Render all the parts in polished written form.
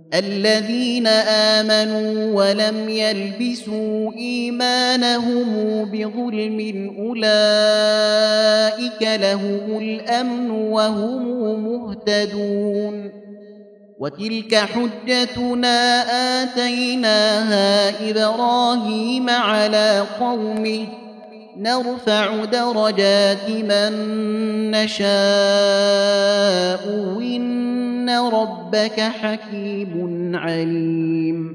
الذين آمنوا ولم يلبسوا إيمانهم بظلم أولئك لهم الأمن وهم مهتدون وتلك حجتنا آتيناها إبراهيم على قومه نرفع درجات من نشاء إن ربك حكيم عليم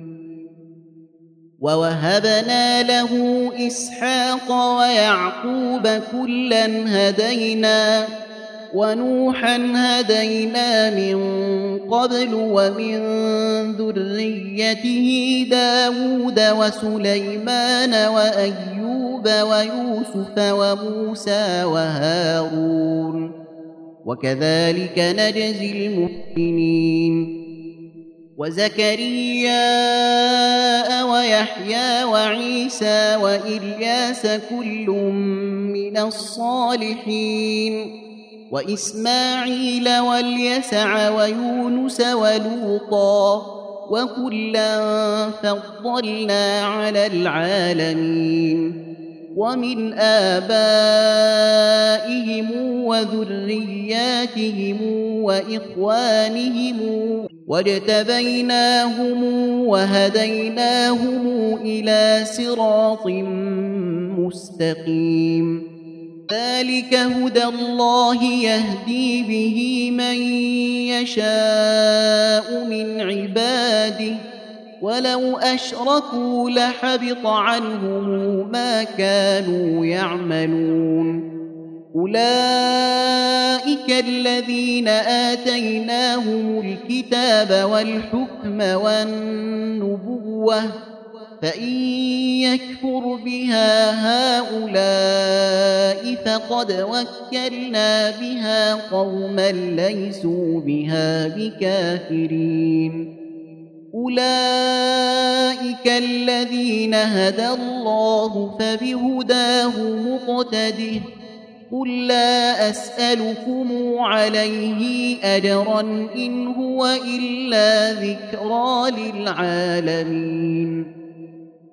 ووهبنا له إسحاق ويعقوب كلا هدينا ونوحا هدينا من قبل ومن ذريته داود وسليمان وأيوب ويوسف وموسى وهارون وكذلك نجزي المحسنين وزكريا ويحيى وعيسى وإلياس كل من الصالحين وإسماعيل واليسع ويونس ولوطا وكلا فضلنا على العالمين ومن آبائهم وذرياتهم وإخوانهم واجتبيناهم وهديناهم إلى صراط مستقيم ذلك هدى الله يهدي به من يشاء من عباده ولو أشركوا لحبط عنهم ما كانوا يعملون أولئك الذين آتيناهم الكتاب والحكم والنبوة فإن يكفر بها هؤلاء فقد وكلنا بها قوما ليسوا بها بكافرين أولئك الذين هدى الله فبهداه مقتده قل لا أسألكم عليه أجرا إن هو إلا ذكرى للعالمين